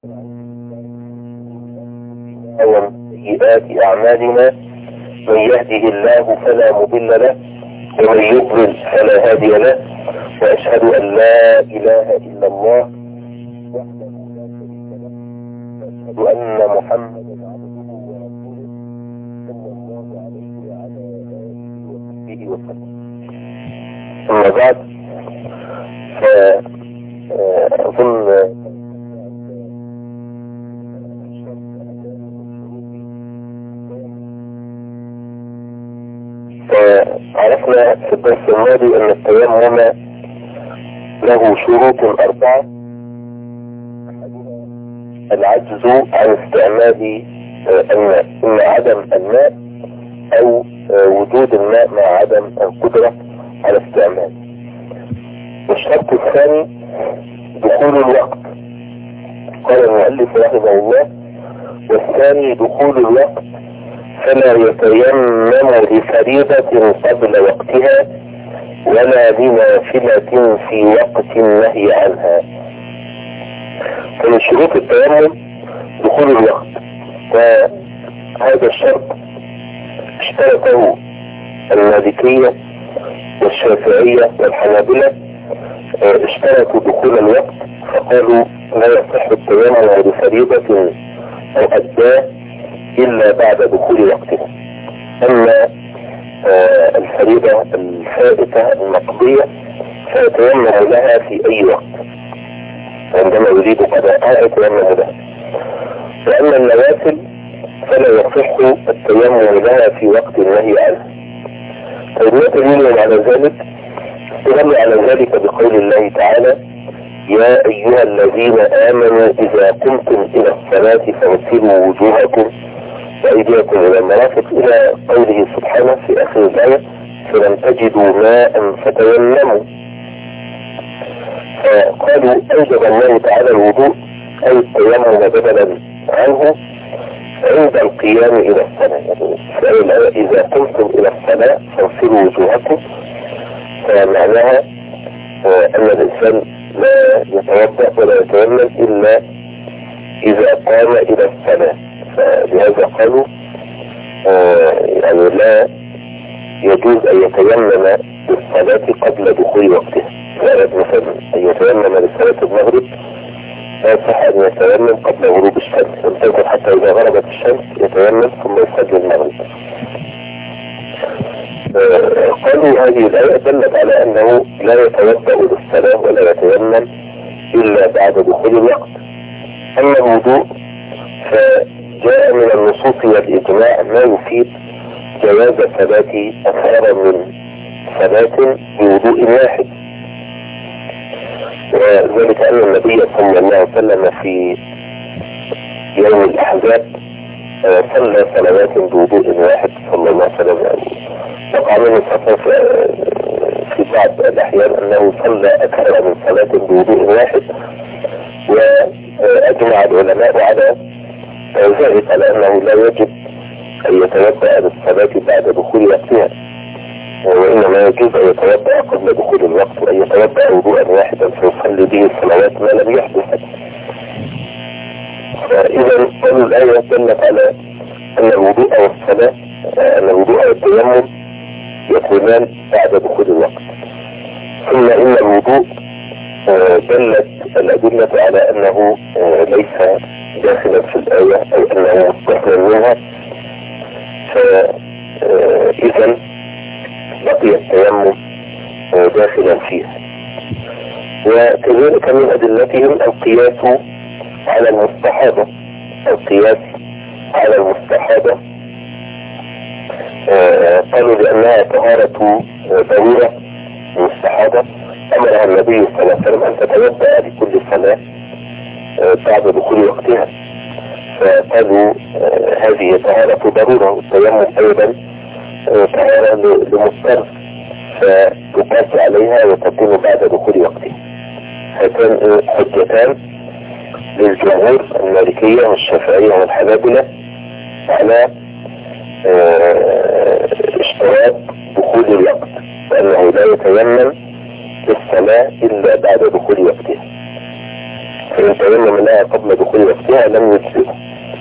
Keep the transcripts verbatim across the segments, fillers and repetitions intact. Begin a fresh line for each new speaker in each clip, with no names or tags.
سيئات أعمالنا من يهده الله فلا مضل له ومن يضلل فلا هادي له، وأشهد أن لا إله إلا الله وأشهد أن محمدا عبده ورسوله صلى الله عليه وعلى آله وصحبه وسلم. أما بعد، فأظن عرفنا في الدرس الماضي أن التيمم له شروط أربعة: العجز عن استعمال الماء، إما عدم الماء أو وجود الماء مع عدم القدرة على استعماله. والشرط الثاني دخول الوقت، قال المؤلف رحمه الله: والثاني دخول الوقت، فلا يتيمم لفريضة قبل وقتها ولا لنافلة في وقت النهي عنها. فمن شروط التيمم دخول الوقت، وهذا الشرط اشترطه المالكية والشافعية والحنابلة. اشترطوا دخول الوقت فقالوا لا يصح التيمم لفريضة أو أداه إلا بعد دخول وقتها. أما آه الفريضة الفائتة المقضية فيتيمم لها في أي وقت، عندما يريد قضاءها يتيمم لها. وأما النوافل فلا يصح التيمم لها في وقت النهي عنها. طيب، ما دليل على ذلك؟ دل على ذلك بقول الله تعالى: يا أيها الذين آمنوا إذا قمتم إلى الصلاة فاغسلوا وجوهكم وأيديكم إلى المرافق، إلى قوله سبحانه في آخر الآية: فلم تجدوا ماء فتيمموا. فقالوا أوجب الله تعالى الوضوء أي التيمم بدلا عنه عند القيام إلى الصلاة. إذا قمتم إلى الصلاة فاغسلوا وجوهكم، فمعناها أن الإنسان لا يتوضأ ولا يتيمم إلا إذا قام إلى الصلاة. فلهذا قالوا آه يعني لا يجوز أن يتيمم للصلاة قبل دخول وقتها. فأراد مثلا أن يتيمم لصلاة المغرب لا يصح أن يتيمم قبل غروب الشمس، ينتظر حتى إذا غربت الشمس يتيمم ثم يصلي المغرب. آه قالوا هذه الآية دلت على أنه لا يتوضأ للصلاة ولا يتيمم إلا بعد دخول الوقت. أما الوضوء فجاء من النصوص والإجماع ما يفيد جواز صلاة أكثر من صلاة بوضوء واحد، وذلك أن النبي صلى الله عليه وسلم في يوم الأحزاب صلى صلوات بوضوء واحد صلى الله عليه وسلم. وقع منه في بعض الأحيان أنه صلى أكثر من صلاة بوضوء واحد، وأجمع العلماء على ذلك على أنه لا يجب أن يتوضأ للصلاة بعد دخول وقتها، وإنما يجب أن يتوضأ قبل دخول الوقت، وأن يتوضأ وضوءا واحدا فيصلي به الصلوات ما لم يحدث. فإذا قالوا الآية دلت على أن الوضوء والصلاة أن الوضوء والتيمم يكونان بعد دخول الوقت. ثم إن الوضوء دلت الأدلة على أنه ليس داخلا في الآية أو أنه مستثنى منها، فإذا بقي التيمم داخلا فيها. وكذلك من أدلتهم القياس على المستحاضة، القياس على المستحاضة قالوا لأنها طهارة ضرورة مستحاضة، أمرها النبي صلى الله عليه وسلم أن تتوضأ لكل صلاة بعد دخول وقتها، فقالوا هذه طهارة ضرورة، والتيمم أيضا طهارة لمضطر فتقاس عليها وتكون بعد دخول وقتها. هاتان حجتان للجمهور المالكية والشافعية والحنابلة على اشتراط دخول الوقت، وأنه لا يتيمم للصلاة إلا بعد دخول وقتها. فإن تيمم لها قبل دخول وقتها لم يجزئه.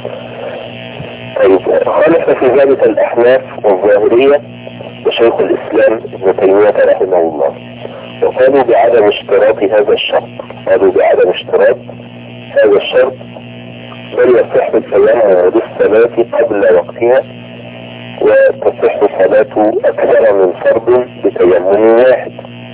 طيب خالف في ذلك الأحناف والظاهرية وشيخ الإسلام ابن تيمية رحمه الله، وقالوا بعدم اشتراط هذا الشرط، قالوا بعدم اشتراط هذا الشرط، بل يصح التيمم للصلاة قبل وقتها، وتصح صلاة أكثر من فرض بتيمم واحد.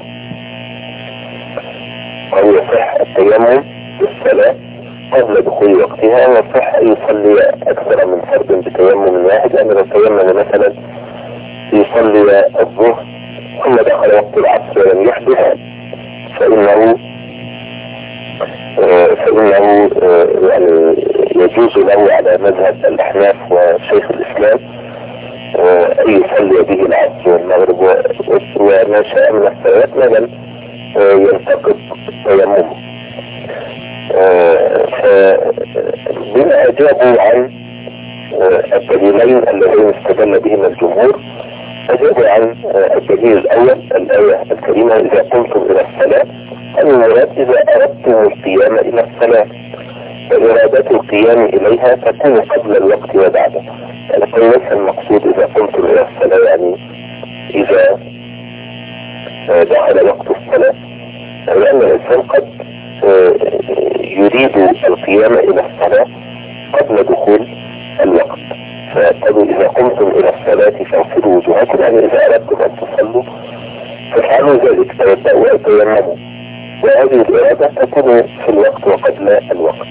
أو يصح التيمم للصلاة قبل دخول وقتها، ويصح أن يصلي أكثر من فرض بتيمم واحد، لأن لو تيمم مثلا يصلي الظهر ثم دخل وقت العصر ولم يحدث فإنه آه فإنه آه يعني يجوز له على مذهب الأحناف وشيخ الإسلام آه أن يصلي به العصر والمغرب وما شاء من الصلوات ما لم آه ينتقض تيممه. آه فبما أجابوا عن آه الدليلين اللذين استدل بهما الجمهور، أجابوا عن الدليل الأول الآية الكريمة إذا قمتم إلى الصلاة، المراد إذا أردتم القيام إلى الصلاة، وإرادة القيام إليها تكون قبل الوقت وبعده. يعني ليس المقصود إذا قمتم إلى الصلاة يعني إذا دخل وقت الصلاة، لأن الإنسان قد يريد القيام إلى الصلاة قبل دخول الوقت، فقالوا إذا قمتم إلى الصلاة فاغسلوا وجوهكم، يعني إذا أردتم أن تصلوا فافعلوا ذلك، توضأوا وتيمموا، وهذه الإرادة تكون في الوقت وقبل الوقت.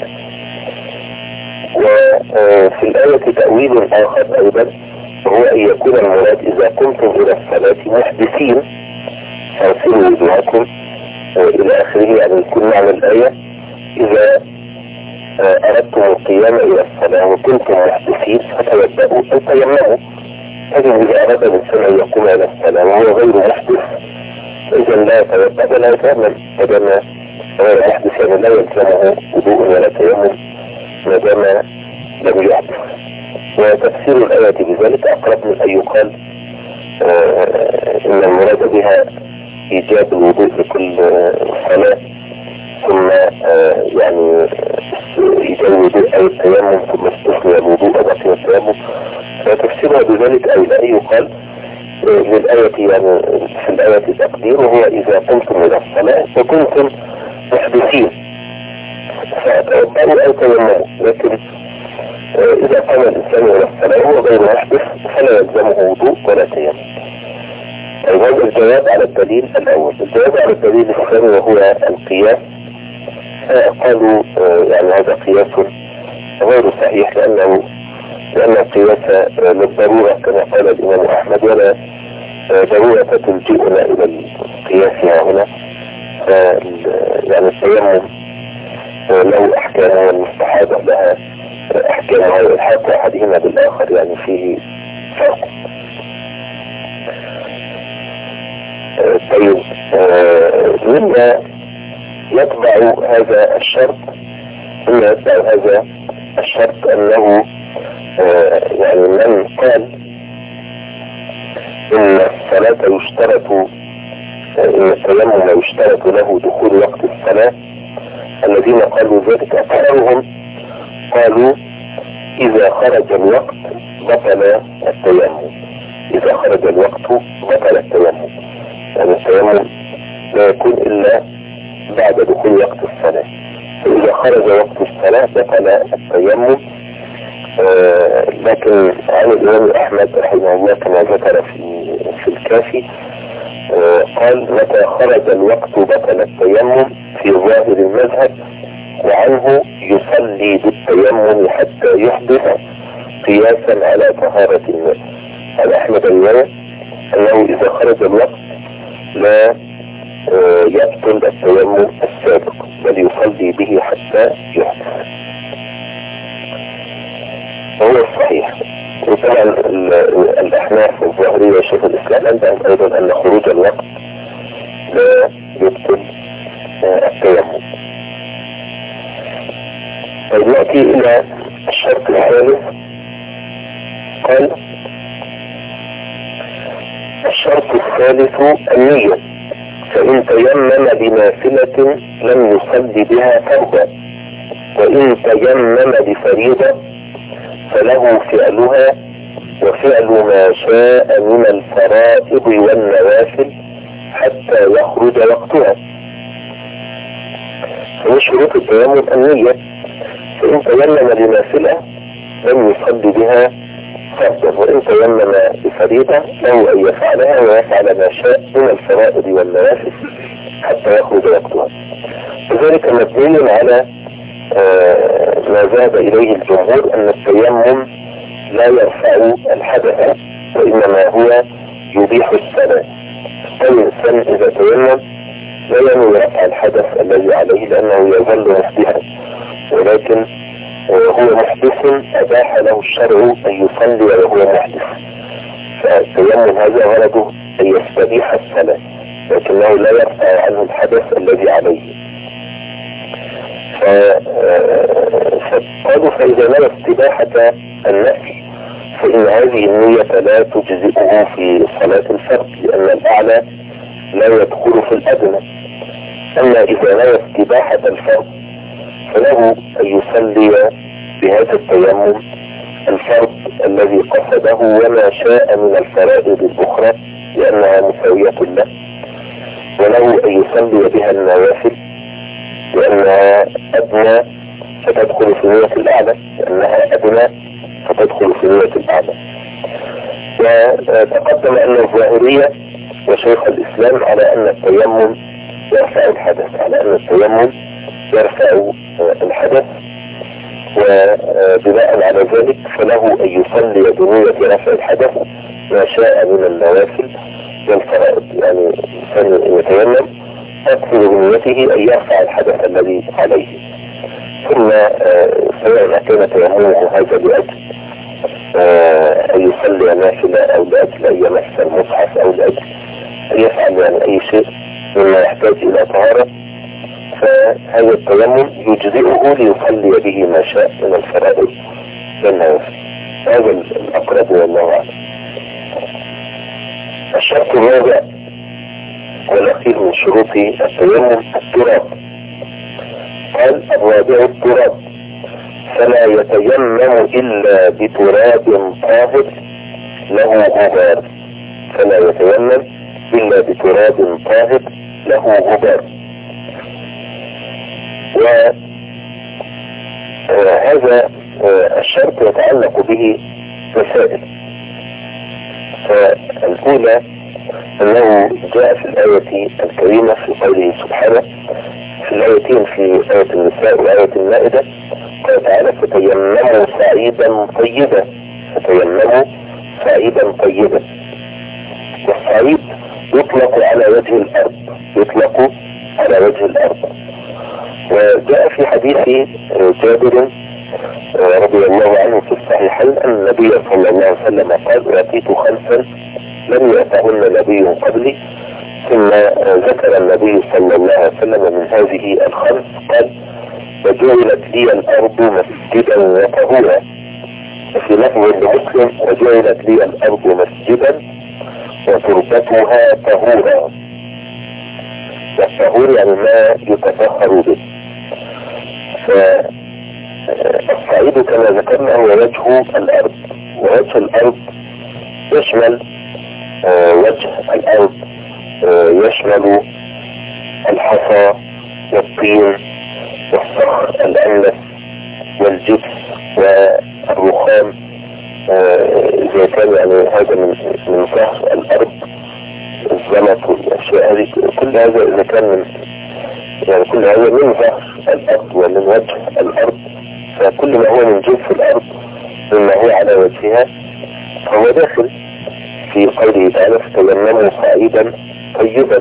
وفي الآية تأويل آخر أيضا، وهو أن يكون المراد إذا قمتم إلى الصلاة محدثين فاغسلوا وجوهكم إلى آخره، يعني يكون معنى الآية إذا أردتم القيام إلى الصلاة وكنتم محدثين فتوضأوا أو تيمموا. لكن إذا أراد الإنسان أن يقوم إلى الصلاة وهو غير محدث إذا لا يتوضأ ولا يتيمم، فدام غير محدث يعني لا يلزمه وضوء ولا تيمم ما دام لم يحدث. وتفسير الآية بذلك أقرب من أن يقال آه إن المراد بها إيجاب الوضوء لكل صلاة، ثم آه يعني إيجاب الوضوء أو التيمم ثم استثنى الوضوء بقي التيمم، فتفسيرها بذلك أي لا يقال للآية يعني في الآية تقدير، وهو إذا قمتم إلى الصلاة وكنتم محدثين فتوضأوا أو تيمموا، لكن إذا قام الإنسان إلى الصلاة وهو غير محدث فلا يلزمه وضوء ولا تيمم. هذا الجواب على الدليل الأول. الجواب على الدليل الثاني وهو القياس، قالوا يعني هذا قياس غير صحيح، لأنه لأن القياس للضرورة كما قال الإمام أحمد، ولا ضرورة تلجئنا إلى القياس هنا. يعني التيمم له أحكام والمستحاضة لها أحكام، والحق أحدهما بالآخر يعني فيه فرق. طيب مما يتبع هذا الشرط مما يتبع هذا الشرط أنه يعني من قال إن الصلاة يشترط إن التيمم يشترط له دخول وقت الصلاة، الذين قالوا ذلك أكثرهم قالوا إذا خرج الوقت بطل التيمم، إذا خرج الوقت بطل التيمم، يعني التيمم لا يكون إلا بعد دخول وقت الصلاة، فإذا خرج وقت الصلاة بطل التيمم. آه لكن عن الإمام أحمد رحمه الله كما ذكر في في الكافي آه قال متى خرج الوقت بطل التيمم في ظاهر المذهب، وعنه يصلي بالتيمم حتى يحدث قياسا على طهارة الماء. عن أحمد رواية أنه إذا خرج الوقت لا آه يبطل التيمم السابق بل يصلي به حتى يحدث، وهو الصحيح. وطبعا الأحناف والظاهرية وشيخ الإسلام عندهم أيضا أن خروج الوقت لا يبطل التيمم. طيب نأتي إلى الشرط الثالث. قال الشرط الثالث النية، فإن تيمم بنافلة لم يصلي بها فرضا وإن تيمم بفريضة فله فعلها وفعل ما شاء من الفرائض والنوافل حتى يخرج وقتها. ومن شروط التيمم النية، فإن تيمم لنافلة لم يصلي بها فرضا، وإن تيمم بفريضة له أن يفعلها ويفعل ما شاء من الفرائض والنوافل حتى يخرج وقتها. وذلك مبني على آه ما ذهب إليه الجمهور أن التيمم لا يرفع الحدث وإنما هو يبيح الصلاة. الإنسان إذا تيمم لا ينوي رفع الحدث الذي عليه لأنه يظل محدثا، ولكن هو محدث أباح له الشرع أن يصلي وهو محدث، فالتيمم هذا غرضه أن يستبيح الصلاة لكنه لا يرفع عنه الحدث الذي عليه. فقالوا فإذا نوى استباحة النفل فإن هذه النية لا تجزئه في صلاة الفرد لأن الأعلى لا يدخل في الأدنى. أما إذا نوى استباحة الفرد فله أن يصلي بهذا التيمم الفرد الذي قصده وما شاء من الفرائض الأخرى لأنها مساوية له، وله أن يصلي بها النوافل لأنها أدنى فتدخل في نية الأعلى، لأنها أدنى فتدخل في نية الأعلى. وتقدم أن الظاهرية وشيخ الإسلام على أن التيمم يرفع الحدث، على أن التيمم يرفع الحدث، وبناء على ذلك فله أن يصلي بنية رفع الحدث ما شاء من النوافل والفرائض. يعني الإنسان يتيمم يقصد بنيته أن يرفع الحدث الذي عليه، ثم سواء كان تيممه هذا لأجل أن يصلي نافلة أو لأجل أن يمس المصحف أو لأجل أن يفعل يعني أي شيء مما يحتاج إلى طهارة، فهذا التيمم يجزئه ليصلي به ما شاء من الفرائض والنوافل. هذا الأقرب والله أعلم. الشرط الرابع والأخير من شروط التيمم التراب. قال الرابع التراب، فلا يتيمم إلا بتراب طاهر له غبار، فلا يتيمم إلا بتراب طاهر له غبار. وهذا الشرط يتعلق به مسائل. فالأولى أنه جاء في الآية الكريمة في قوله سبحانه في الآيتين في آية النساء وآية المائدة قال تعالى فتيمموا صعيدا طيبا، فتيمموا صعيدا طيبا. والصعيد يطلق على وجه الأرض، يطلق على وجه الأرض. وجاء في حديث جابر رضي الله عنه في الصحيحين أن النبي صلى الله عليه وسلم قال أعطيت خمسا لم يأتهن نبي قبلي، ثم ذكر النبي صلى الله عليه وسلم من هذه الخمس قال وجعلت لي الأرض مسجدا وطهورا، وفي لفظ لمسلم وجعلت لي الأرض مسجدا وتربتها طهورا. والطهور يعني ما يتطهر به. فالصعيد كما ذكرنا هو وجه الأرض، ووجه الأرض يشمل وجه الأرض يشمل الحصى والطين والصخر الأنلس والجبس والرخام، إذا كان يعني هذا من من ظهر الأرض الزلط والأشياء هذه، كل هذا إذا كان من يعني كل هذا من ظهر الأرض ومن وجه الأرض، فكل ما هو من جنس الأرض مما هو على وجهها فهو داخل في قوله تعالى فتيمموا صعيدا طيبا.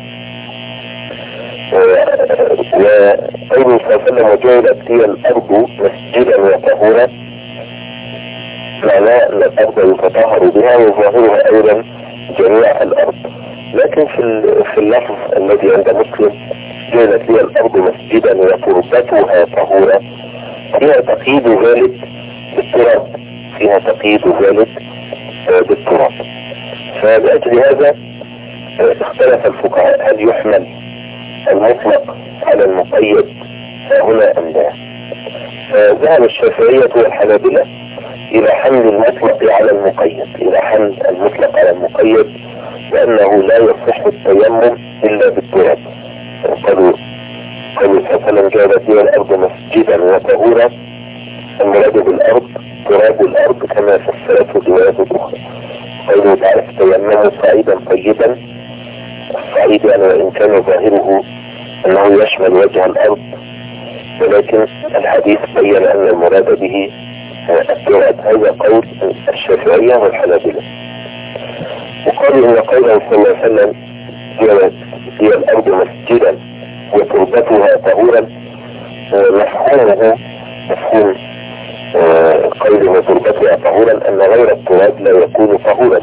وقوله صلى الله عليه وسلم وجعلت لي الأرض مسجدا وطهورا، معناه أن الأرض يتطهر بها وظاهرها أيضا جميع الأرض. لكن في في اللفظ الذي عند مسلم جعلت لي الأرض مسجدا وتربتها طهورا، فيها تقييد ذلك بالتراب، فيها تقييد ذلك بالتراب. فبأجل هذا اختلف الفقهاء هل يحمل المطلق على المقيد هنا أم لا. فذهب الشافعية والحنابلة إلى حمل المطلق على المقيد، إلى حمل المطلق على المقيد، لأنه لا يصح التيمم إلا بالتراب. قالوا قالوا مثلا جعلت لي الأرض مسجدا وطهورا، المراد بالأرض تراب الأرض كما فسرته الروايات الأخرى. قالوا تعرف تيمموا صعيدا طيبا، الصعيد يعني وإن كان ظاهره أنه يشمل وجه الأرض، ولكن الحديث بين أن المراد به التراب. هذا قول الشافعية والحنابلة. وقالوا إن قوله صلى الله عليه وسلم هي الأرض مسجدا وتربتها طهورا، مفهومه مفهوم قوله وتربتها طهورا أن غير التراب لا يكون طهورا.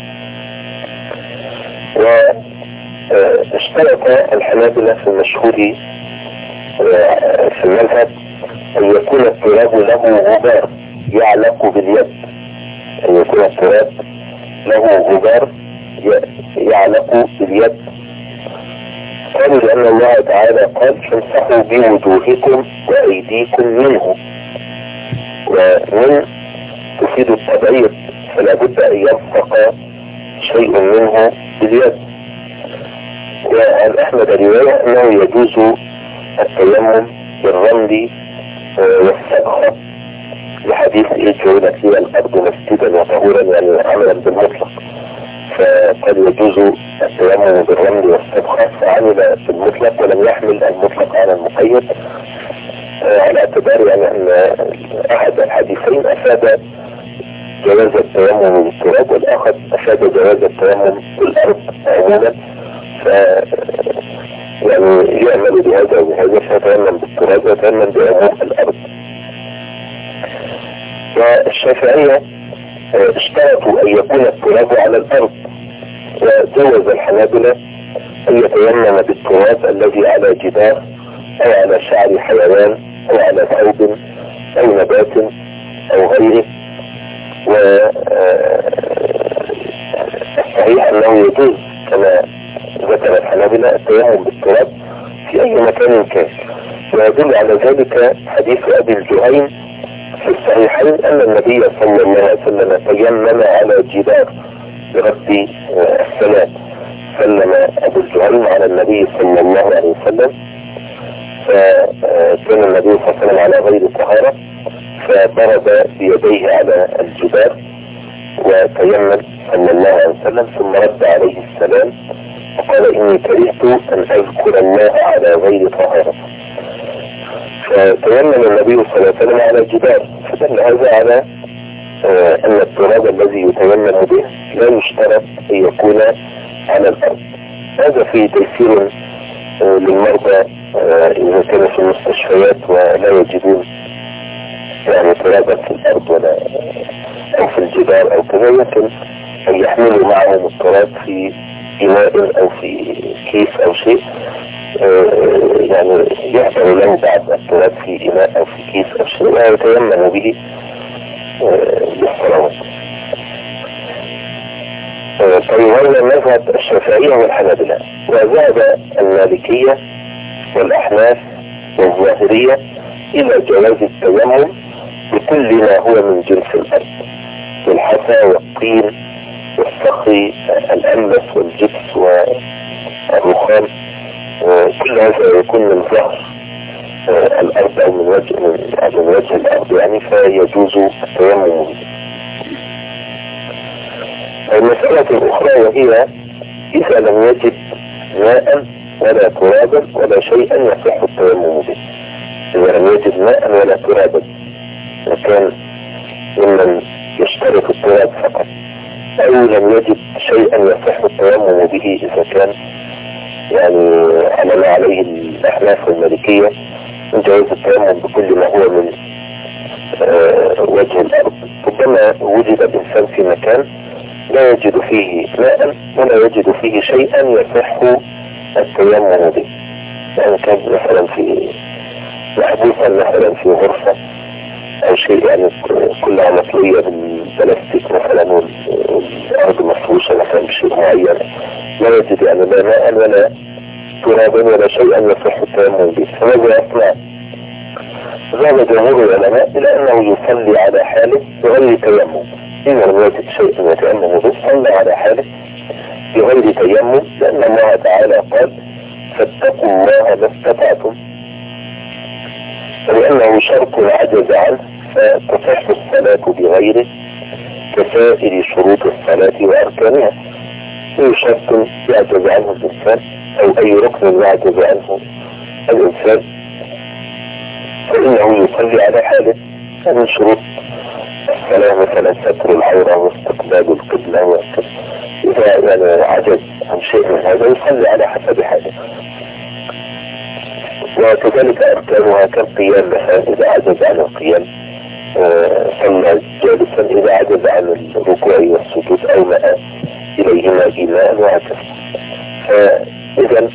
واشترط الحنابلة في المشهور في المذهب أن يكون التراب له غبار يعلق باليد، أن يكون التراب له غبار يعلق باليد. قالوا لأن الله تعالى قال فامسحوا بوجوهكم وأيديكم منه، ومن تفيد التبعيض، فلا بد أن يلصق شيء منه باليد. وعن أحمد رواية أنه يجوز التيمم بالرمل والصبغة لحديث إيه جعلت لي الأرض مسجدا وطهورا، يعني عملا بالمطلق، فقد يجوز التيمم بالرمل والصبغة، فعمل بالمطلق ولم يحمل المطلق على المقيد، على اعتبار يعني أن أحد الحديثين أفاد جواز التيمم بالتراب والآخر أفاد جواز التيمم بالأرض عموما، ف يعني يعمل بهذا وبهذا، فيتيمم بالتراب ويتيمم بعموم الأرض. والشافعية اشترطوا أن يكون التراب على الأرض، وجوز الحنابلة أن يتيمم بالتراب الذي على جدار أو على شعر حيوان أو على ثوب أو نبات أو غيره. والصحيح أنه يجوز كما ذكر الحنابلة التيمم بالتراب في أي مكان كان، ويدل على ذلك حديث أبي الجهيم في الصحيحين أن النبي صلى الله عليه وسلم تيمم على جدار برد السلام، سلم أبو الجهيم على النبي صلى الله عليه وسلم، فكان النبي صلى الله عليه وسلم على غير طهارة، فضرب بيديه على الجدار وتيمم صلى الله عليه وسلم، ثم رد عليه السلام وقال إني كرهت أن أذكر الله على غير طهارة. فتيمم النبي صلى الله عليه وسلم على الجدار، فدل هذا على آه أن التراب الذي يتيمم به لا يشترط أن يكون على الأرض. هذا فيه تيسير آه للمرضى آه إذا كانوا في المستشفيات ولا يجدون يعني ترابا في الأرض ولا أو في الجدار أو كذا، يمكن أن يحملوا معهم التراب في إناء أو في كيس أو شيء، آه يعني يحضر له بعض التراب في إناء أو في كيس أو شيء ويتيمم به بالصلوات. آه طيب هذا مذهب الشافعية والحنابلة. وذهب المالكية والأحناف والظاهرية إلى جواز التيمم بكل ما هو من جنس الأرض، الحصى والطين والصخر الأنبس والجبس والرخام، كل هذا يكون من ظهر الأرض أو من وجه من وجه الأرض يعني، فيجوز التيمم. المسألة الأخرى وهي إذا لم يجد ماء ولا ترابا ولا شيئا يصح التيمم به، إذا لم يجد ماء ولا ترابا وكان ممن يشترك التراب فقط، أو لم يجد شيئا يصح التيمم به إذا كان يعني على ما عليه الأحناف والمالكية من جواز التيمم بكل ما هو من آه وجه الأرض. ربما وجد الإنسان في مكان لا يجد فيه ماء ولا يجد فيه شيئا يصح التيمم به، يعني كان مثلا في محبوسا مثلا في غرفة أو شيء يعني كلها مطلية بالبلاستيك مثلا والأرض مفروشة مثلا بشيء معين، لا يجد يعني لا ماء ولا ترابا ولا شيئا يصح التيمم به، فماذا يصنع؟ ذهب جمهور العلماء إلى أنه يصلي على حاله بغير تيمم، إذا لم يجد شيء يتيمم به صلى على حاله بغير تيمم، لأن الله تعالى قال فاتقوا الله ما استطعتم، ولأنه شرط عجز عنه فتصح الصلاة بغيره كسائر شروط الصلاة وأركانها. أي شرط يعجز عنه الإنسان أو أي ركن يعجز عنه الإنسان فإنه يصلي على حاله. من شروط الصلاة مثلا ستر العورة واستقبال القبلة، إذا يعني عجز عن شيء من هذا يصلي على حسب حاله. وكذلك أركانها كالقيام مثلا، إذا عجز عن القيام صلى جالسا، إذا عجز عن الركوع والسجود أو ماء إليهما إيماء وهكذا. فإذا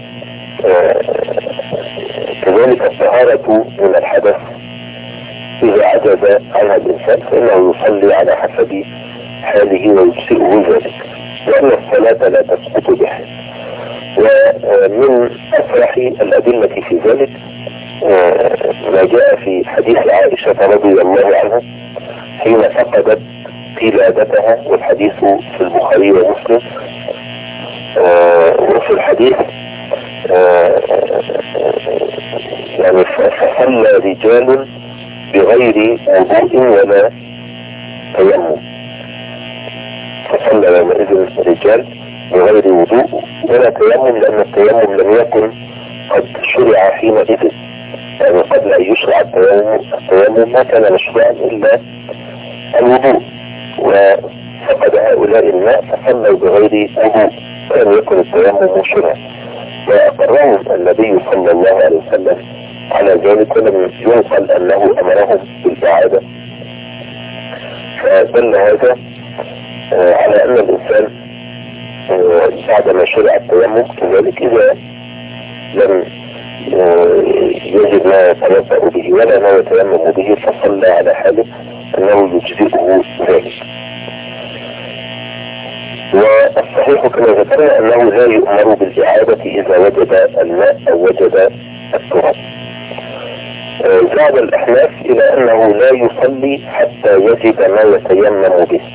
كذلك الطهارة من الحدث إذا عجز عنها الإنسان فإنه يصلي على حسب حاله ويجزئه ذلك، لأن الصلاة لا تسقط بحال. ومن أفرح الأدلة في ذلك ما جاء في حديث عائشة رضي الله عنها حين فقدت قلادتها، والحديث في البخاري ومسلم. وفي الحديث يعني فصلى رجال بغير وضوء ولا تيمم، فصلى يومئذ رجال بغير وضوء ولا تيمم، لأن التيمم لم يكن قد شرع حينئذ، يعني قبل أن يشرع التيمم التيمم ما كان مشروعا إلا الوضوء، وفقد هؤلاء الماء فصلوا بغير وضوء ولم يكن التيمم شرعا، وأقرهم النبي صلى الله عليه وسلم على ذلك، ولم ينقل أنه أمرهم بالإعادة. فدل هذا على أن الإنسان بعدما شرع التيمم كذلك إذا لم يجد ما يتوضأ به ولا ما يتيمم به فصلى على حاله أنه يجزئه ذلك. والصحيح كما ذكرنا أنه لا يؤمر بالإعادة إذا وجد الماء أو وجد التراب. ذهب الأحناف إلى أنه لا يصلي حتى يجد ما يتيمم به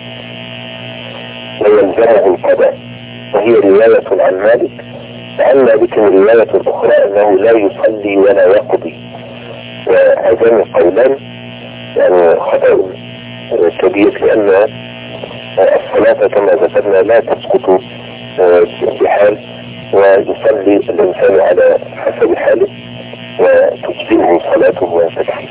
ويلزمه القضاء، وهي رواية عن مالك. وعن مالك رواية أخرى أنه لا يصلي ولا يقضي، وهذان القولان يعني خطأ كبير، لأن الصلاة كما ذكرنا لا تسقط بحال، ويصلي الإنسان على حسب حاله وتجزئه صلاته وتكفيه.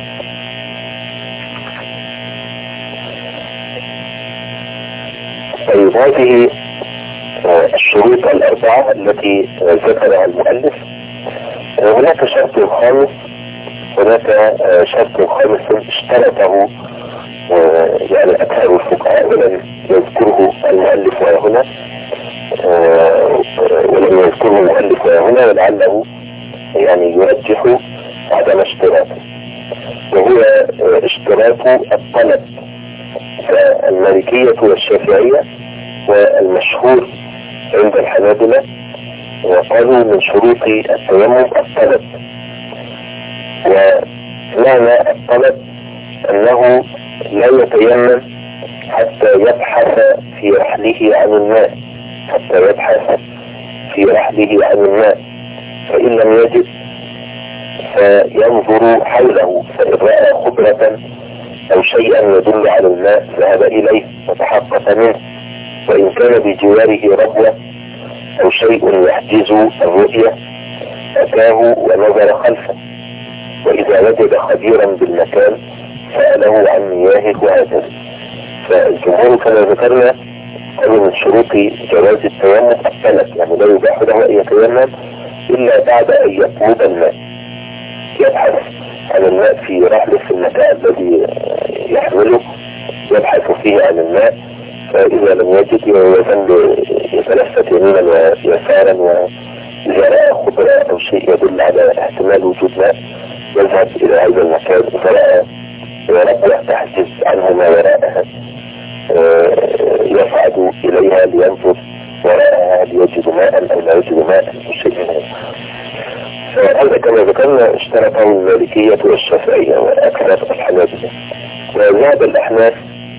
طيب، هذه الشروط الأربعة التي ذكرها المؤلف. هناك شرط خامس هناك شرط خامس اشترطه يعني أكثر الفقهاء ولم يذكره المؤلف هنا ولم يذكره المؤلف هنا ولعله يعني يرجح عدم اشتراطه، وهو اشتراط الطلب. فالمالكية والشافعية والمشهور عند الحنابلة وقالوا من شروط التيمم الطلب. ومعنى الطلب أنه لا يتيمم حتى يبحث في رحله عن الماء حتى يبحث في رحله عن الماء فإن لم يجد فينظر حوله، فإن رأى خضرة أو شيئا يدل على الماء ذهب إليه وتحقق منه، وإن كان بجواره ربوة أو شيء يحجز الرؤية أتاه ونظر خلفه، وإذا وجد خبيرا بالمكان سأله عن مياهه وهكذا. فالجمهور كما ذكرنا قالوا من شروط جواز التيمم الطلب، يعني لا يباح له أن يتيمم إلا بعد أن يطلب الماء، يبحث عن الماء في رحله في المكان الذي يحمله، يبحث فيه عن الماء، فإذا لم يجد يظل يتلفت يمينا ويسارا، وإذا رأى خضراء أو شيء يدل على احتمال وجود ماء يذهب إلى هذا المكان، إذا رأى ربوة تحجز عنه ما وراءها يصعد إليها لينظر وراءها هل يجد ماء أو لا يجد ماء أو شيء من هذا. هذا كما ذكرنا اشترطه المالكية والشافعية وأكثر الحنابلة، وذهب الأحناف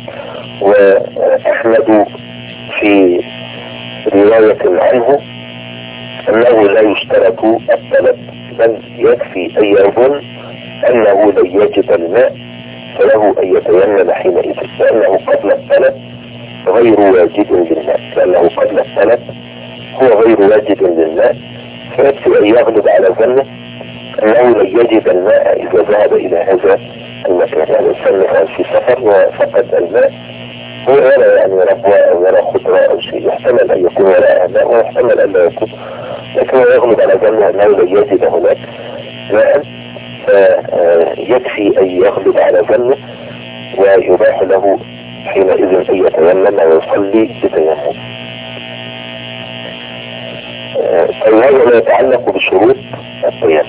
وأحمد في رواية عنه أنه لا يشترط الطلب، بل يكفي أن يظن أنه لن يجد الماء فله أن يتيمم حينئذ، لأنه قبل الطلب غير واجد للماء، لأنه قبل الطلب هو غير واجد للماء، فيكفي أن يغلب على ظنه أنه لن يجد الماء إذا ذهب إلى هذا المكان. يعني الإنسان في سفر وفقد الماء، هو ولا يعني ربوة ولا خضرة أو شيء، يحتمل أن يكون ولا ماء ويحتمل أن لا يكون، لكن هو يغلب على ظنه أنه لن يجد هناك ماء، فيكفي أن يغلب على ظنه ويباح له حينئذ أن يتيمم ويصلي بتيمم. فهذا ما يتعلق بشروط التيمم.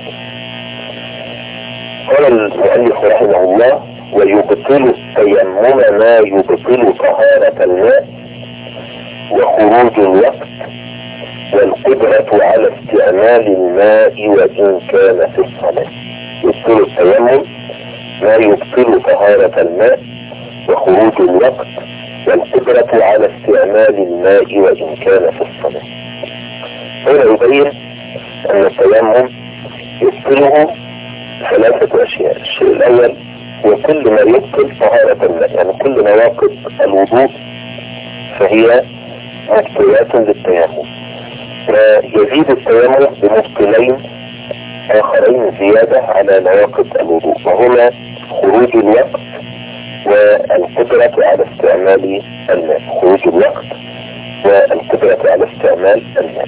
قال المؤلف رحمه الله: ويبطل التيمم ما يبطل طهارة الماء وخروج الوقت والقدرة على استعمال الماء وإن كان في الصلاة. يبطل التيمم ما يبطل طهارة الماء وخروج الوقت والقدرة على استعمال الماء وإن كان في الصلاة. هنا يبين أن التيمم يبطله ثلاثة أشياء. الشيء الأول هو كل ما يبطل طهارة الماء، يعني كل نواقض الوضوء فهي مبطلات للتيمم، ويزيد التيمم بمبطلين آخرين زيادة على نواقض الوضوء، وهما خروج الوقت والقدرة على استعمال الماء. خروج الوقت والقدرة على استعمال الماء.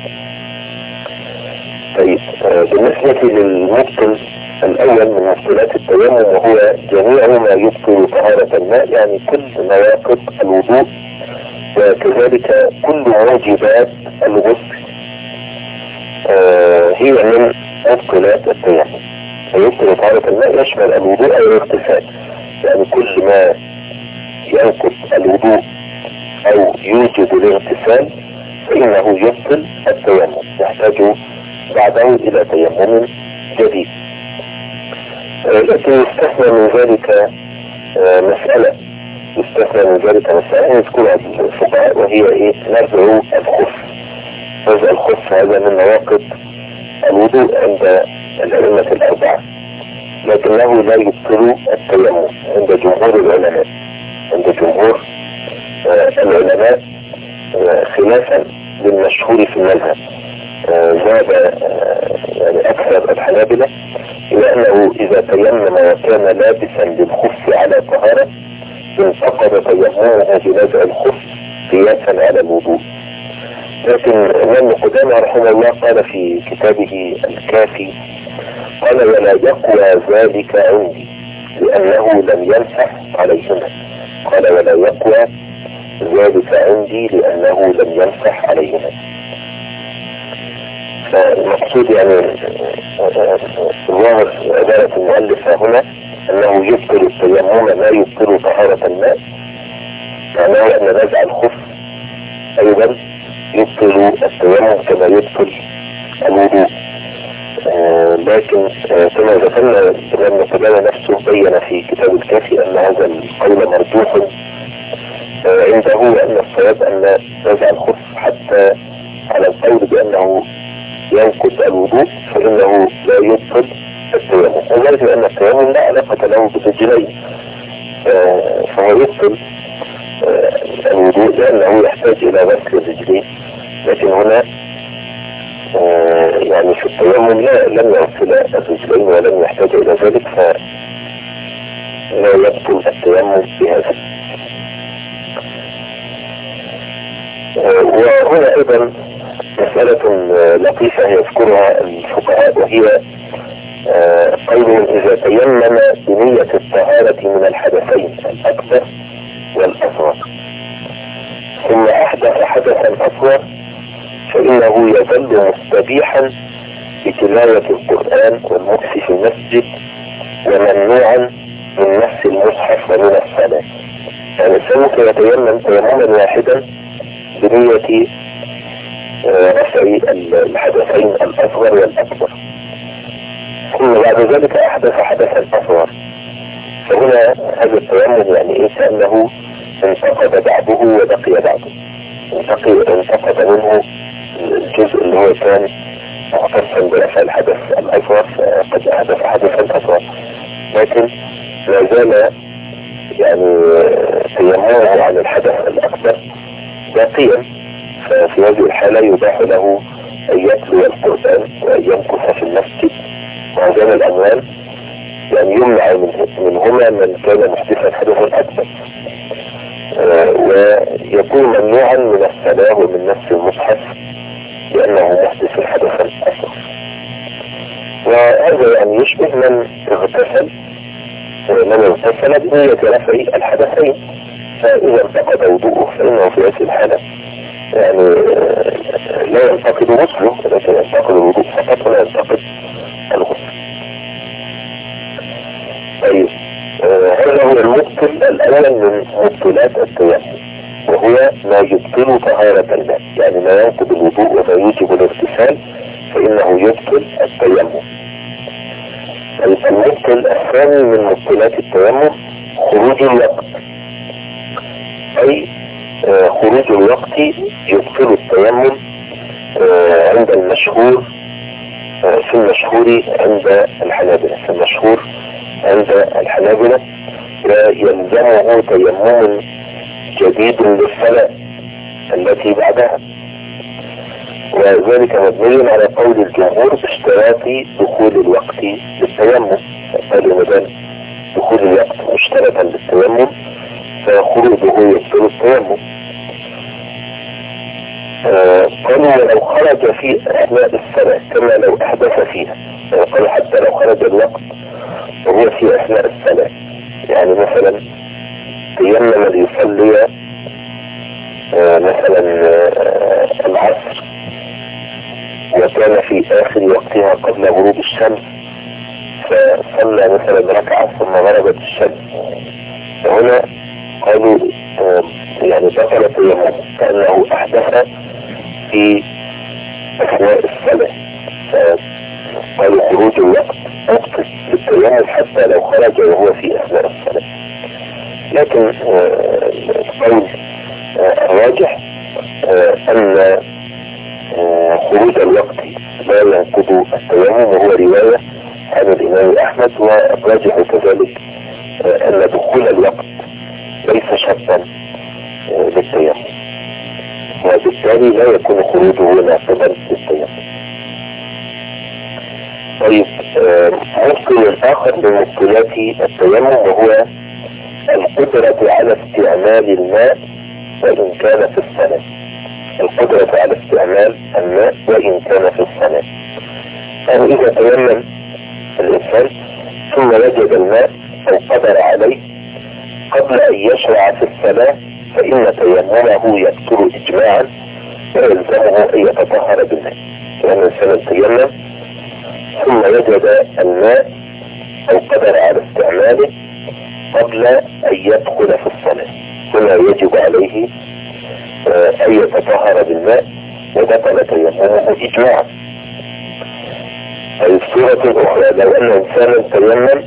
طيب، بالنسبة للمبطل الأول من مبطلات التيمم وهو جميع ما يبطل طهارة الماء، يعني كل نواقض الوضوء وكذلك كل موجبات الغسل آه هي من مبطلات التيمم. فيبطل طهارة الماء يشمل الوضوء أو الاغتسال، يعني كل ما ينقض الوضوء أو يوجد الاغتسال فإنه يبطل التيمم، يحتاج بعده إلى تيمم جديد. لكن يستثنى من ذلك مسألة يستثنى من ذلك مسألة يذكرها الفقهاء، وهي إيه؟ نزع الخف. نزع الخف هذا من نواقض الوضوء عند الأئمة الأربعة، لكنه لا يبطل التيمم عند جمهور العلماء. عند جمهور العلماء خلافا للمشهور في المذهب، ذهب يعني أكثر الحنابلة إلى أنه إذا تيمم وكان لابسا للخف على طهارة انتقض تيممه بنزع الخف قياسا على الوضوء. لكن الإمام قدامى رحمه الله قال في كتابه الكافي قال: ولا يقوى ذلك عندي لأنه لم يمسح عليهما. قال: ولا يقوى ذلك عندي لأنه لم يمسح عليهما. فالمقصود يعني ظاهر عبارة المؤلف هنا أنه يبطل التيمم ما يبطل طهارة الماء، معناه أن نزع الخف أيضا يبطل التيمم كما يبطل الوضوء. آه لكن آه كما ذكرنا الإمام قدامى نفسه بين في كتاب الكافي أن هذا القول مرجوح آه عنده، وأن الصواب أن نزع الخف حتى على القول بأنه ينقض الوضوء فإنه لا يبطل التيمم، وذلك لأن التيمم لا علاقة له بالرجلين، آه فهو يبطل آه الوضوء لأنه يحتاج إلى غسل الرجلين. لكن هنا آه يعني في التيمم لا لم يغسل الرجلين ولم يحتاج إلى ذلك، فلا يبطل التيمم بهذا. آه وهنا أيضا مسألة لطيفة يذكرها الفقهاء، وهي آه قولهم: إذا تيمم بنية الطهارة من الحدثين الأكبر والأصغر ثم أحدث حدثا أصغر فإنه يظل مستبيحا بتلاوة القرآن والمكث في المسجد وممنوعا من مس المصحف ومن الصلاة. يعني سوف يتيمم تيمما واحدا بنية رفع الحدثين الأصغر والأكبر، ثم بعد ذلك أحدث حدثا أصغر، فهنا هذا التيمم يعني إيه؟ كأنه انتقد بعضه وبقي بعضه، انتقد, انتقد منه الجزء اللي هو كان مختصا برفع الحدث الأصغر، قد أحدث حدثا أصغر، لكن لا زال يعني تيممه عن الحدث الأكبر باقيا. ففي هذه الحالة يباح له أن يتلو القرآن وأن يمكث في المسجد وعندما الأموال، يعني يمنع منهما من كان محدثا حدثا أكبر، آه ويكون ممنوعا من الصلاة ومن نفس المصحف لأنه محدث حدثا أصغر. وهذا يعني يشبه من اغتسل من اغتسل بنية رفع الحدثين، فإذا انتقد وضوءه فإنه في هذه الحالة يعني لا ينتقد غسله، ولكن ينتقد الوضوء فقط ولا ينتقد الغسل. طيب هذا هو المبطل الأول من مبطلات التيمم، وهو ما يبطل طهارة الماء، يعني ما ينقض الوضوء وما يوجب الاغتسال فإنه يبطل التيمم. طيب المبطل الثاني من مبطلات التيمم خروج الوقت، أي خروج الوقت يبطل التيمم عند المشهور، في المشهور عند الحنابلة، في المشهور عند الحنابلة، ويلزمه تيمم جديد للصلاة التي بعدها، وذلك مبني على قول الجمهور باشتراط دخول الوقت للتيمم. قالوا مدام دخول الوقت مشترطا للتيمم فخروجه يبطل التيمم. آه قالوا لو خرج في أثناء الصلاة كما لو أحدث فيها، يعني قالوا حتى لو خرج الوقت وهو في أثناء الصلاة، يعني مثلا تيمم ليصلي آه مثلا آه العصر وكان في آخر وقتها قبل غروب الشمس، فصلى مثلا ركعة ثم غربت الشمس، فهنا قالوا آه يعني بطل تيمم كأنه أحدث في أثناء الصلاة، فقالوا خروج الوقت مبطل للتيمم حتى لو خرج وهو في أثناء الصلاة. لكن آه القول آه الراجح آه أن آه خروج الوقت لا ينقض التيمم، وهو رواية عن الإمام أحمد، والراجح كذلك آه أن دخول الوقت ليس شرطا آه للتيمم، وبالتالي لا يكون خروجه ناقضا للتيمم. طيب مبطل الآخر من مبطلات التيمم وهو القدرة على استعمال الماء وإن كان في الصلاة، القدرة على استعمال الماء وإن كان في الصلاة. يعني إذا تيمم الإنسان ثم وجد الماء أو قدر عليه قبل أن يشرع في الصلاة فإن تيممه يبطل إجماعا ويلزمه أن يتطهر بالماء. لأن الإنسان تيمم ثم وجد الماء أو قدر على استعماله قبل أن يدخل في الصلاة، هنا يجب عليه أن يتطهر بالماء وبطل تيممه إجماعا. أي صورة أخرى، لو أن إنسانا تيمم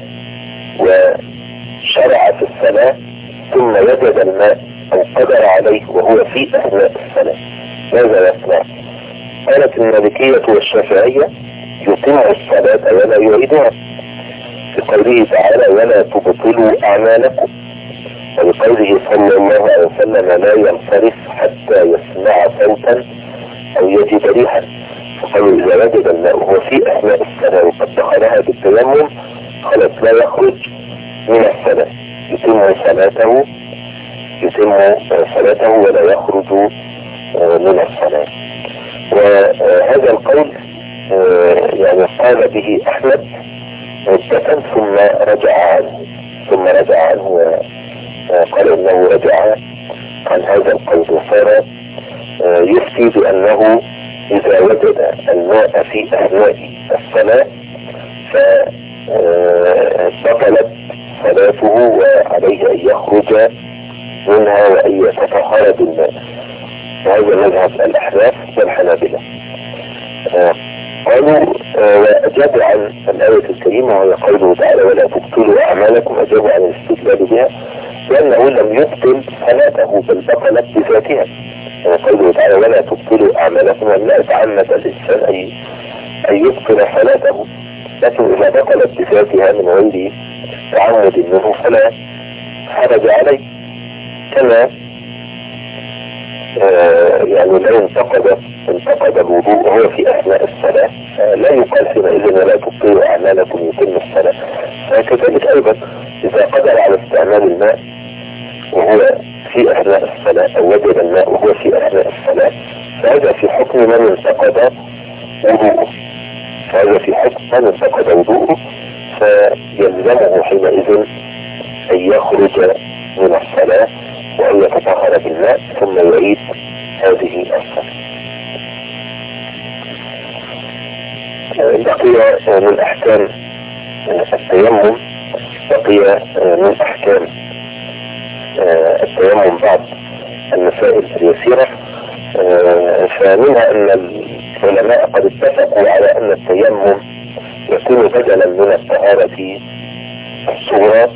وشرع في الصلاة ثم وجد الماء أو قدر عليه وهو في أثناء الصلاة، ماذا يصنع؟ قالت المالكية والشافعية يتم الصلاة ولا يعيدها، بقوله تعالى ولا تبطلوا أعمالكم، وبقوله صلى الله عليه وسلم لا ينصرف حتى يسمع صوتا أو يجد ريحا. فقالوا إذا وجد الماء وهو في أثناء الصلاة وقد دخلها بالتيمم خلاص لا يخرج من الصلاة، يتم صلاته يتم صلاته ولا يخرج من الصلاة. وهذا القول يعني قال به أحمد مدة ثم رجع عنه ثم رجع عنه وقال إنه رجع عن هذا القول، وصار يفتي بأنه إذا وجد الماء في أثناء الصلاة فبطلت صلاته وعليه أن يخرج منها وأن يتطهر بالماء. وهذا مذهب الأحناف والحنابلة. قالوا وأجابوا عن الآية الكريمة وهي قوله تعالى ولا تبطلوا أعمالكم، أجابوا عن الاستدلال بها لأنه لم يبطل صلاته بل بطلت بذاتها. قوله تعالى ولا تبطلوا أعمالكم لا يتعمد الإنسان أي أن يبطل صلاته، لكن إذا بطلت بذاتها من غير تعمد منه فلا حرج عليه. كما آه يعني لو انتقد انتقد الوضوء وهو في أثناء الصلاة آه لا يقال حينئذ ولا تبطلوا أعمالكم يتم الصلاة. فكذلك أيضا إذا قدر على استعمال الماء وهو في أثناء الصلاة أو وجد الماء وهو في أثناء الصلاة فهذا في حكم من انتقد وضوءه فهذا في حكم من انتقد وضوءه فيلزمه حينئذ أن يخرج من الصلاة وأن يتطهر بالماء ثم يعيد هذه الصلاة. بقي من أحكام التيمم بقي من أحكام التيمم بعض المسائل اليسيرة، فمنها أن العلماء قد اتفقوا على أن التيمم يكون بدلا من الطهارة الصغرى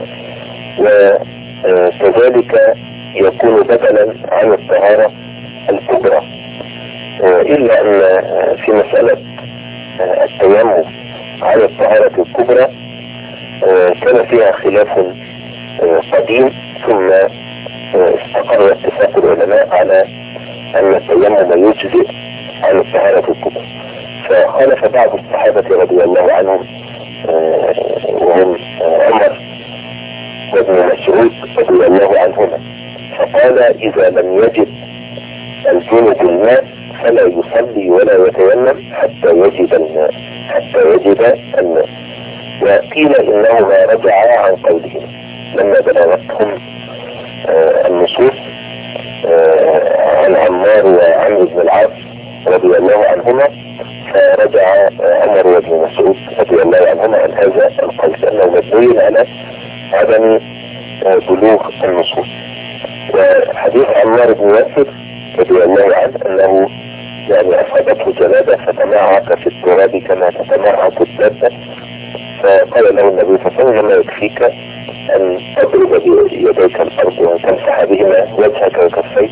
وكذلك يكون بدلا عن الطهارة الكبرى، إلا أن في مسألة التيمم عن الطهارة الكبرى كان فيها خلاف قديم ثم استقر اتفاق العلماء على أن التيمم يجزئ عن الطهارة الكبرى، فخالف بعض الصحابة رضي الله عنهم وهم عمر وابن مسعود رضي الله عنهما، فقال إذا لم يجد الجنب الماء فلا يصلي ولا يتيمم حتى يجد الماء حتى يجد الماء. وقيل إنهما رجعا عن قولهم لما بلغتهم آه النصوص آه عن عمار وعمرو بن العاص رضي الله عنهما، فرجع آه عمر وابن مسعود رضي الله عنهما عن هذا القول لأنه مبني على عدم آه بلوغ النصوص. وحديث عمار بن ياسر رضي الله عنه أنه يعني أصابته جنابة فتمعك في التراب كما تتمعك الدابة، فقال له النبي صلى الله عليه وسلم يكفيك أن تضرب بيديك الأرض وتمسح بهما وجهك وكفيك.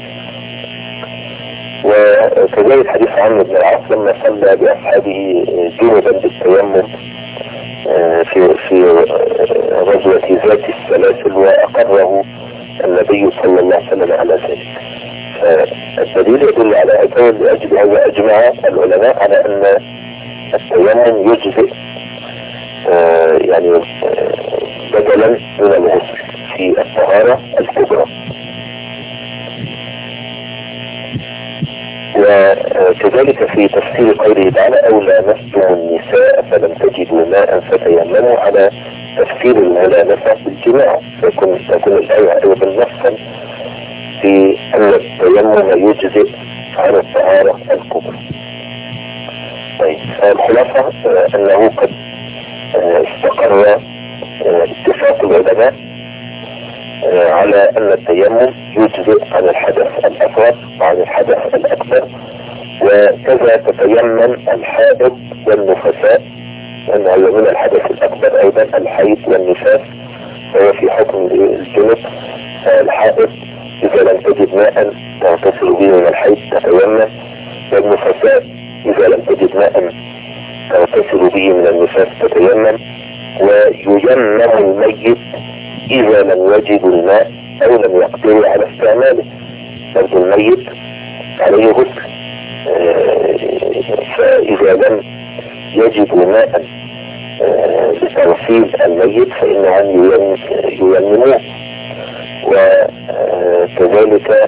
وكذلك حديث عمرو بن العاص لما صلى بأصحابه جنبا بالتيمم في في غزوة ذات السلاسل وأقره النبي صلى الله عليه وسلم على ذلك. فالدليل يدل على هذا، لأجل هذا أجمع العلماء على أن التيمم يجزئ آه يعني آه بدلا من الغسل في الطهارة الكبرى. وكذلك في تفسير قوله تعالى أو لامستم النساء فلم تجدوا ماء فتيمموا على تفسير الملامسة بالجماع، فيكون تكون الآية أيضا نصا في أن التيمم يجزئ عن الطهارة الكبرى. طيب الخلاصة آه أنه قد استقر اتفاق العلماء على أن التيمم يجزئ عن الحدث الأصغر وعن الحدث الأكبر، وكذا تتيمم الحائض والنفساء، لأنه من الحدث الأكبر أيضا الحيض والنفاس وهو في حكم الجنب. الحائض إذا لم تجد ماء تغتسل به من الحيض تتيمم، والنفساء إذا لم تجد ماء تغتسل به من النفاس تتيمم. وييمم الميت إذا لم يجد الماء أو لم يقدر على استعماله، برضو الميت عليه غسل، فإذا لم يجد ماء لتغسيل الميت فإنهم ييمموه. وكذلك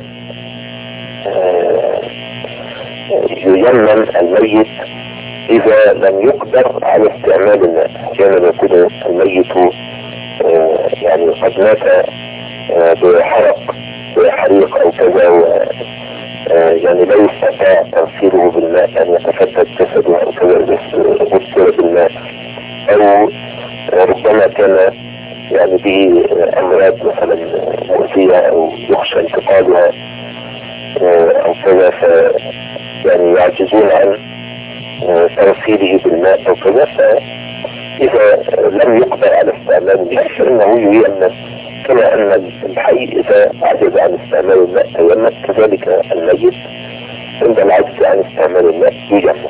ييمم الميت إذا لم يقدر على استعمال الماء، كان يكون الميت آه يعني قد مات آه بحرق بحريق أو كذا، آه يعني لا يستطيع تغسيله بالماء أن يتفتت جسده أو كذا غسل بالماء، أو ربما كان يعني به أمراض مثلا مؤذية أو يخشى انتقالها آه أو كذا، ف يعني يعجزون عن تغسيله بالماء أو كذا، فإذا لم يقدر على استعمال الماء فإنه ييمم، كما أن الحي إذا عجز عن استعمال الماء تيمم، كذلك الميت عند العجز عن استعمال الماء ييمم.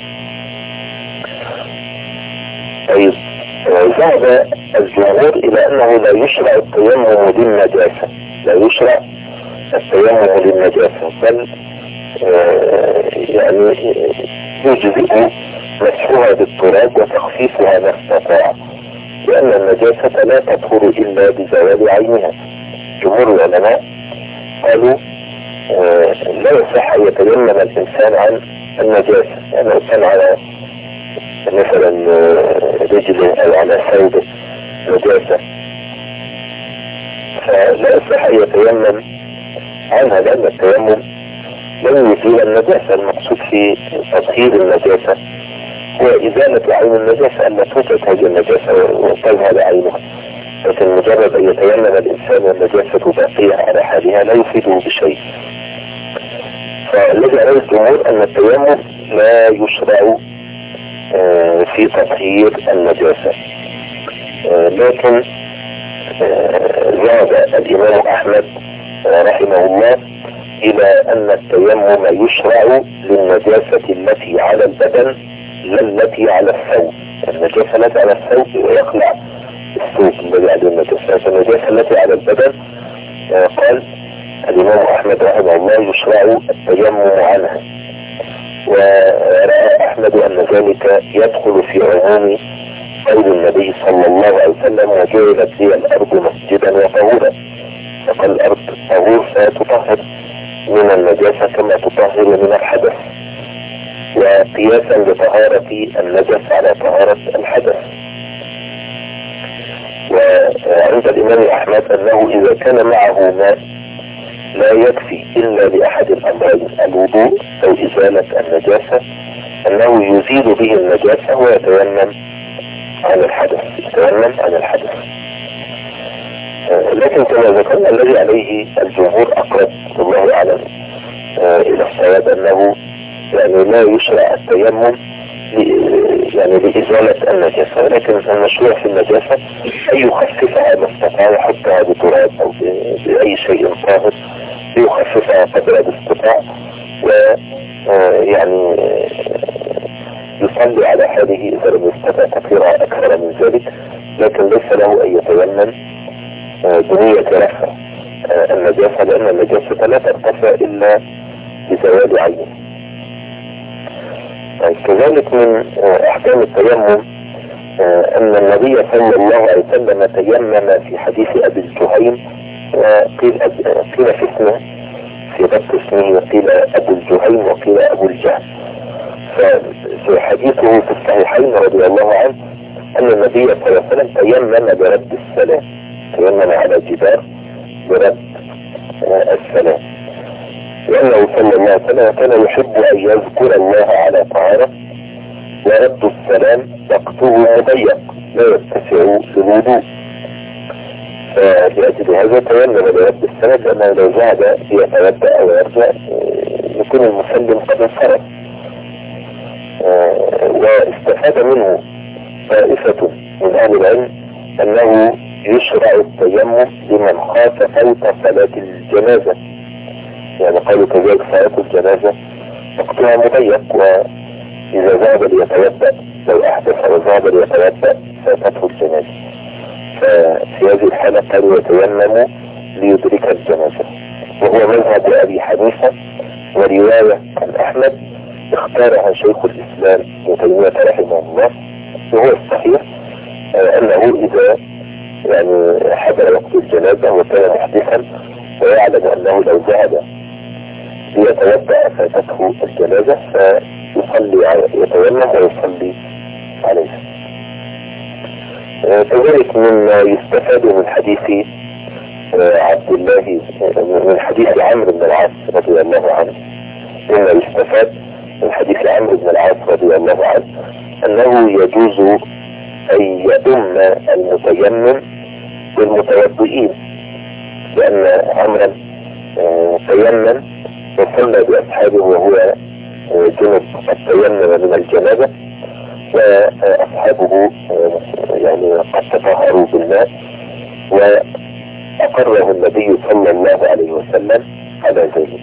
طيب، ذهب الجمهور إلى أنه لا يشرع التيمم للنجاسة، لا يشرع التيمم للنجاسة، بل آه يعني يجزئ مسحها بالتراب وتخفيفها ما استطاع، لأن النجاسة لا تطهر إلا بزوال عينها. جمهور العلماء قالوا آه لا يصح أن يتيمم الإنسان عن النجاسة، يعني لو كان على مثلا رجله أو على ثوبه نجاسة فلا يصح أن يتيمم عنها، لأن التيمم لن يزيل النجاسة. المقصود في تطهير النجاسة هو إزالة عين النجاسة، أن توجد هذه النجاسة وتذهب عينها، لكن مجرد أن يتيمم الإنسان والنجاسة باقية على حالها لا يفيده بشيء. فالذي عليه الجمهور أن التيمم لا يشرع في تطهير النجاسة، لكن ذهب الإمام أحمد رحمه الله إلى أن التيمم يشرع للنجاسة التي على البدن لا التي على الثوب. النجاسة التي على الثوب يخلع الثوب الذي عليه النجاسة، النجاسة التي على البدن قال الإمام أحمد رحمه الله يشرع التيمم عنها، ورأى أحمد أن ذلك يدخل في عموم قول النبي صلى الله عليه وسلم وجعلت لي الأرض مسجدا وطهورا، فقال الأرض طهور فتطهر من النجاسة كما تطهر من الحدث، وقياسا لطهارة النجس على طهارة الحدث. وعند الإمام أحمد أنه إذا كان معه ماء لا يكفي إلا لأحد الأمرين، الوضوء أو إزالة النجاسة، أنه يزيل به النجاسة ويتيمم عن الحدث، يتيمم عن الحدث. لكن كما ذكرنا الذي عليه الجمهور أقرب والله أعلم إلى الصواب أنه يعني لا يشرع التيمم يعني لإزالة النجاسة، ولكن المشروع في النجاسة أن يخففها ما استطاع، يحطها بتراب أو بأي شيء طاهر ليخففها قدر الاستطاع، ويعني يصلي على حاله إذا لم يستطع تطهيرها أكثر من ذلك، لكن ليس له أن يتيمم بنية رفع النجاسة، لأن النجاسة لا ترتفع إلا بزوال عينه. كذلك من أحكام التيمم أن النبي صلى الله عليه وسلم تيمم في حديث أبي الجهيم، وقيل قيل في اسمه في ضبط اسمه وقيل أبو الجهيم وقيل أبو الجهم. ففي حديثه في الصحيحين رضي الله عنه أن النبي صلى الله عليه وسلم تيمم برد السلام، تيمم على جدار برد السلام، لأنه صلى الله عليه وسلم كان يحب أن يذكر الله على طهارة، ورد السلام وقته مضيق لا يتسع للوضوء، فلأجل هذا تيمم برد السلام، لأنه لو ذهب يتوضأ أو يرجع يكون المسلم قد انصرف. واستفاد منه طائفة من أهل العلم أنه يشرع التيمم لمن خاف فوت صلاة الجنازة، يعني قالوا كذلك صلاة الجنازة وقتها مضيق، وإذا ذهب ليتوضأ لو أحدث وذهب ليتوضأ فاتته الجنازة، ففي هذه الحالة قالوا يتيمم ليدرك الجنازة. وهو مذهب أبي حنيفة ورواية عن أحمد اختارها شيخ الإسلام ابن تيمية رحمه الله، وهو الصحيح أنه إذا يعني حضر وقت الجنازة وكان محدثا ويعلم أنه لو ذهب ليتوضأ فاتته الجنازة فيصلي يتيمم ويصلي عليه. كذلك مما يستفاد من حديث عبد الله من حديث عمرو بن العاص رضي الله عنه، مما يستفاد من حديث عمرو بن العاص رضي الله عنه أنه يجوز أن يؤم المتيمم بالمتوضئين، لأن عمرا تيمم وصلى بأصحابه وهو جنب التيمم من الجنابة، وأصحابه يعني قد تطهروا بالماء، وأقره النبي صلى الله عليه وسلم على ذلك.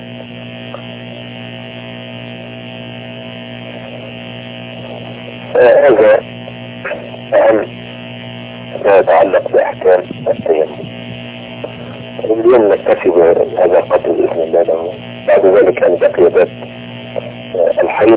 هذا أهم ما يتعلق بأحكام التيمم. اليوم نكتفي بهذا القدر بإذن الله، له بعد ذلك أن بقي باب الحيض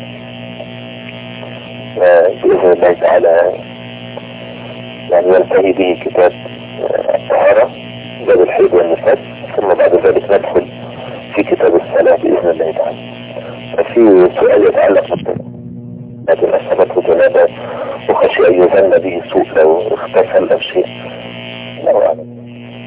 بإذن الله تعالى، يعني ينتهي به كتاب الطهارة، باب الحيض والنفاس، ثم بعد ذلك ندخل في كتاب الصلاة بإذن الله تعالى. ففي سؤال يتعلق بالطهارة، لكن أصابته جنابة وخشي أن يظن به سوء لو اغتسل أو شيء، الله أعلم.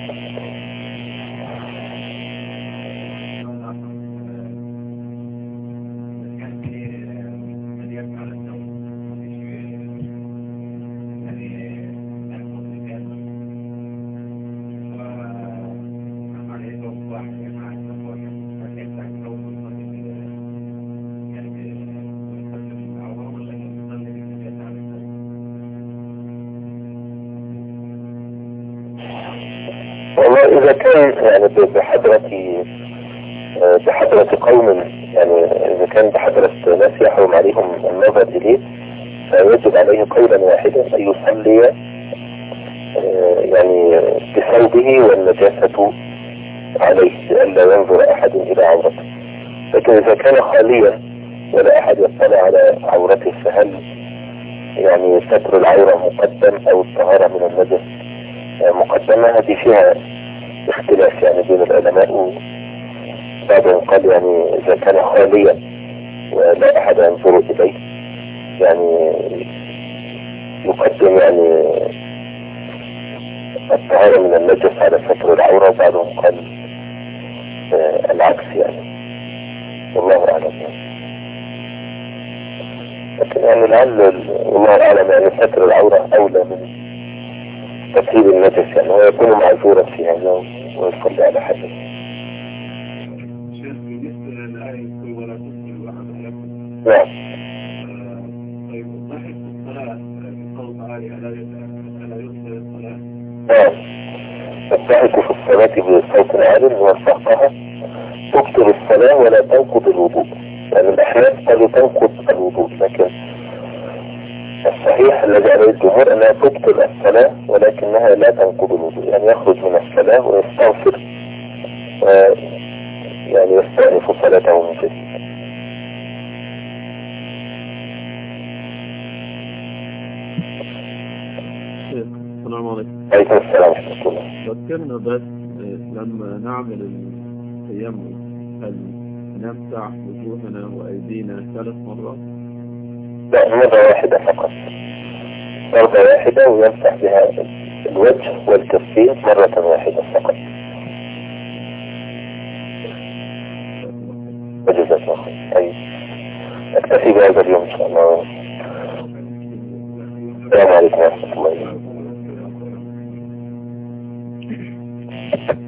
والله إذا كان يعني بحضرة بحضرة قوم، يعني إذا كان بحضرة ناس يحرم عليهم النظر إليه، فيجب عليه قولا واحدا أن يصلي يعني بثوبه والنجاسة عليه، لئلا ينظر أحد إلى عورته. لكن إذا كان خاليا ولا أحد يطلع على عورته، فهل يعني ستر العورة مقدم أو الطهارة من النجس مقدمة؟ هذه فيها اختلاف يعني بين العلماء. بعضهم قال يعني إذا كان خاليا ولا أحد ينظر إليه يعني يقدم يعني الطهارة من النجس على ستر العورة، بعضهم قال آه العكس يعني، والله أعلم. لكن يعني لعل والله أعلم يعني ستر العورة أولى من تطهير النجس، يعني هو يكون معذورا في هذا ويصلي على حسب. نعم.
طيب الضحك في الصلاة قول عالي ألا يصل الصلاة؟
نعم، الضحك في الصلاة بصوت عال والصحقها تبطل الصلاة ولا تنقض الوضوء. يعني الأحيان قالوا تنقض الوضوء، لكن الصحيح الذي عليه الجمهور أنها تبطل الصلاة ولكنها لا تنقض الوضوء، يعني يخرج من الصلاة ويستغفر يعني يستأنف صلاته من جديد.
السلام عليكم.
عليكم السلام ورحمة الله.
ذكرنا بس لما نعمل التيمم هل نمسح وجوهنا وأيدينا ثلاث مرات؟
لا، مرة واحدة فقط، مرة واحدة ويمسح بها الوجه والكفين مرة واحدة فقط. وجزاك الله خير. أي أكتفي بهذا اليوم إن شاء الله. السلام عليكم ورحمة الله.